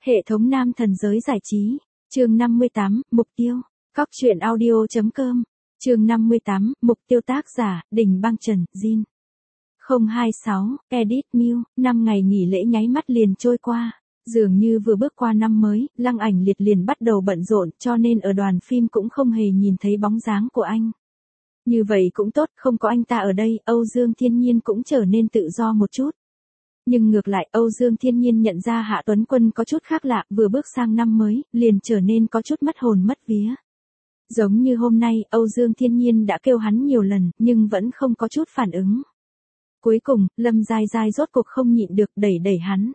Hệ thống nam thần giới giải trí. Chương 58, mục tiêu. Cóc truyện audio.com. Chương 58, mục tiêu tác giả, Đình Băng Trần, Jin. 026, Edit Miu, 5 ngày nghỉ lễ nháy mắt liền trôi qua. Dường như vừa bước qua năm mới, Lăng Ảnh Liệt liền bắt đầu bận rộn, cho nên ở đoàn phim cũng không hề nhìn thấy bóng dáng của anh. Như vậy cũng tốt, không có anh ta ở đây, Âu Dương Thiên Nhiên cũng trở nên tự do một chút. Nhưng ngược lại, Âu Dương Thiên Nhiên nhận ra Hạ Tuấn Quân có chút khác lạ, vừa bước sang năm mới, liền trở nên có chút mất hồn mất vía. Giống như hôm nay, Âu Dương Thiên Nhiên đã kêu hắn nhiều lần, nhưng vẫn không có chút phản ứng. Cuối cùng, Lâm Giai Giai rốt cuộc không nhịn được đẩy hắn.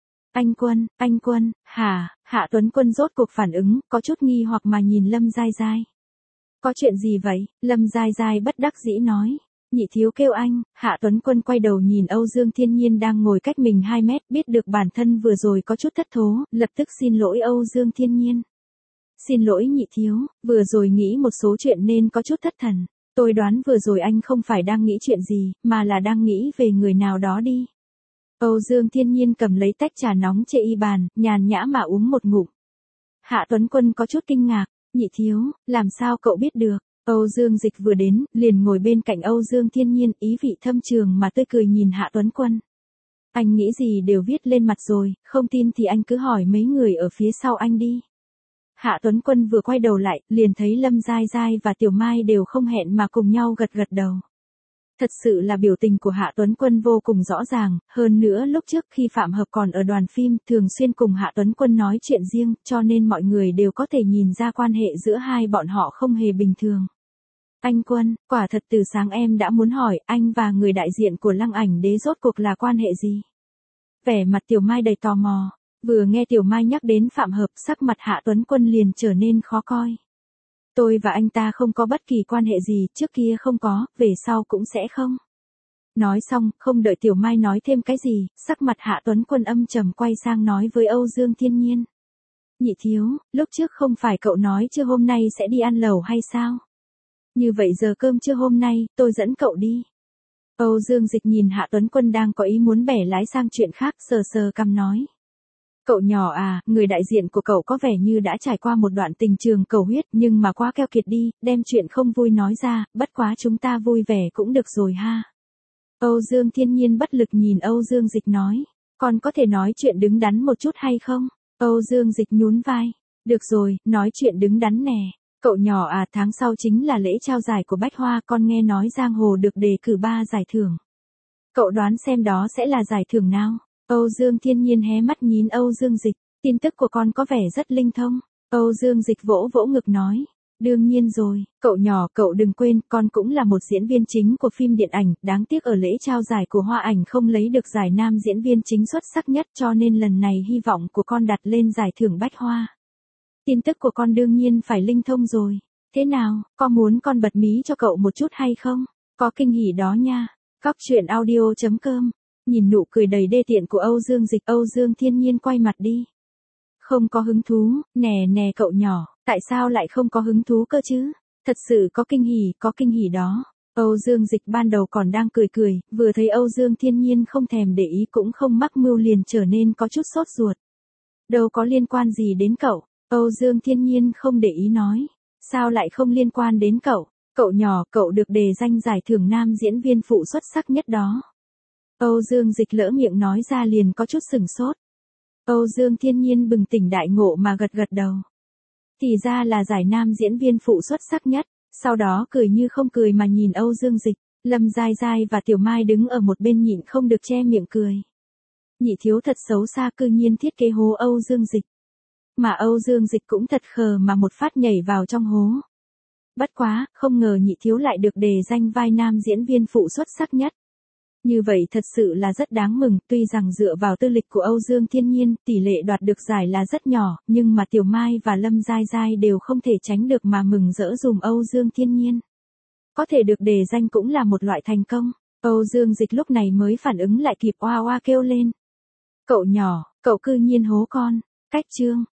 Anh Quân, Hạ Tuấn Quân rốt cuộc phản ứng, có chút nghi hoặc mà nhìn Lâm Giai Giai. Có chuyện gì vậy? Lâm Giai Giai bất đắc dĩ nói. Nhị thiếu kêu anh. Hạ Tuấn Quân quay đầu nhìn Âu Dương Thiên Nhiên đang ngồi cách mình 2 mét, biết được bản thân vừa rồi có chút thất thố, lập tức xin lỗi Âu Dương Thiên Nhiên. Xin lỗi nhị thiếu, vừa rồi nghĩ một số chuyện nên có chút thất thần. Tôi đoán vừa rồi anh không phải đang nghĩ chuyện gì, mà là đang nghĩ về người nào đó đi. Âu Dương Thiên Nhiên cầm lấy tách trà nóng trên y bàn, nhàn nhã mà uống một ngụm. Hạ Tuấn Quân có chút kinh ngạc. Nhị thiếu, làm sao cậu biết được? Âu Dương Dịch vừa đến, liền ngồi bên cạnh Âu Dương Thiên Nhiên, ý vị thâm trường mà tươi cười nhìn Hạ Tuấn Quân. Anh nghĩ gì đều viết lên mặt rồi, không tin thì anh cứ hỏi mấy người ở phía sau anh đi. Hạ Tuấn Quân vừa quay đầu lại, liền thấy Lâm Giai Giai và Tiểu Mai đều không hẹn mà cùng nhau gật đầu. Thật sự là biểu tình của Hạ Tuấn Quân vô cùng rõ ràng, hơn nữa lúc trước khi Phạm Hợp còn ở đoàn phim thường xuyên cùng Hạ Tuấn Quân nói chuyện riêng, cho nên mọi người đều có thể nhìn ra quan hệ giữa hai bọn họ không hề bình thường. Anh Quân, quả thật từ sáng em đã muốn hỏi anh và người đại diện của Lăng Ảnh Đế rốt cuộc là quan hệ gì? Vẻ mặt Tiểu Mai đầy tò mò, vừa nghe Tiểu Mai nhắc đến Phạm Hợp, sắc mặt Hạ Tuấn Quân liền trở nên khó coi. Tôi và anh ta không có bất kỳ quan hệ gì, trước kia không có, về sau cũng sẽ không. Nói xong, không đợi Tiểu Mai nói thêm cái gì, sắc mặt Hạ Tuấn Quân âm trầm quay sang nói với Âu Dương Thiên Nhiên. Nhị thiếu, lúc trước không phải cậu nói chưa hôm nay sẽ đi ăn lẩu hay sao? Như vậy giờ cơm trưa hôm nay, tôi dẫn cậu đi. Âu Dương Dịch nhìn Hạ Tuấn Quân đang có ý muốn bẻ lái sang chuyện khác, sờ cằm nói. Cậu nhỏ à, người đại diện của cậu có vẻ như đã trải qua một đoạn tình trường cầu huyết, nhưng mà quá keo kiệt đi, đem chuyện không vui nói ra, bất quá chúng ta vui vẻ cũng được rồi ha. Âu Dương Thiên Nhiên bất lực nhìn Âu Dương Dịch nói, còn có thể nói chuyện đứng đắn một chút hay không? Âu Dương Dịch nhún vai, được rồi, nói chuyện đứng đắn nè. Cậu nhỏ à, tháng sau chính là lễ trao giải của Bách Hoa, con nghe nói Giang Hồ được đề cử 3 giải thưởng. Cậu đoán xem đó sẽ là giải thưởng nào? Âu Dương Thiên Nhiên hé mắt nhìn Âu Dương Dịch, tin tức của con có vẻ rất linh thông. Âu Dương Dịch vỗ ngực nói, đương nhiên rồi, cậu nhỏ cậu đừng quên, con cũng là một diễn viên chính của phim điện ảnh, đáng tiếc ở lễ trao giải của Hoa Ảnh không lấy được giải nam diễn viên chính xuất sắc nhất, cho nên lần này hy vọng của con đặt lên giải thưởng Bách Hoa. Tin tức của con đương nhiên phải linh thông rồi. Thế nào, có muốn con bật mí cho cậu một chút hay không? Có kinh hỉ đó nha. Cóc truyện audio.com. Nhìn nụ cười đầy đê tiện của Âu Dương Dịch, Âu Dương Thiên Nhiên quay mặt đi. Không có hứng thú, nè cậu nhỏ, tại sao lại không có hứng thú cơ chứ? Thật sự có kinh hỉ đó. Âu Dương Dịch ban đầu còn đang cười, vừa thấy Âu Dương Thiên Nhiên không thèm để ý cũng không mắc mưu liền trở nên có chút sốt ruột. Đâu có liên quan gì đến cậu. Âu Dương Thiên Nhiên không để ý nói. Sao lại không liên quan đến cậu? Cậu nhỏ, cậu được đề danh giải thưởng nam diễn viên phụ xuất sắc nhất đó. Âu Dương Dịch lỡ miệng nói ra liền có chút sửng sốt. Âu Dương Thiên Nhiên bừng tỉnh đại ngộ mà gật đầu. Thì ra là giải nam diễn viên phụ xuất sắc nhất, sau đó cười như không cười mà nhìn Âu Dương Dịch, Lâm Giai Giai và Tiểu Mai đứng ở một bên nhịn không được che miệng cười. Nhị thiếu thật xấu xa, cư nhiên thiết kế hố Âu Dương Dịch. Mà Âu Dương Dịch cũng thật khờ mà một phát nhảy vào trong hố. Bất quá, không ngờ nhị thiếu lại được đề danh vai nam diễn viên phụ xuất sắc nhất. Như vậy thật sự là rất đáng mừng, tuy rằng dựa vào tư lịch của Âu Dương Thiên Nhiên, tỷ lệ đoạt được giải là rất nhỏ, nhưng mà Tiểu Mai và Lâm Giai Giai đều không thể tránh được mà mừng rỡ dùm Âu Dương Thiên Nhiên. Có thể được đề danh cũng là một loại thành công. Âu Dương Dịch lúc này mới phản ứng lại kịp, oa kêu lên. Cậu nhỏ, cậu cư nhiên hố con. Cách chương.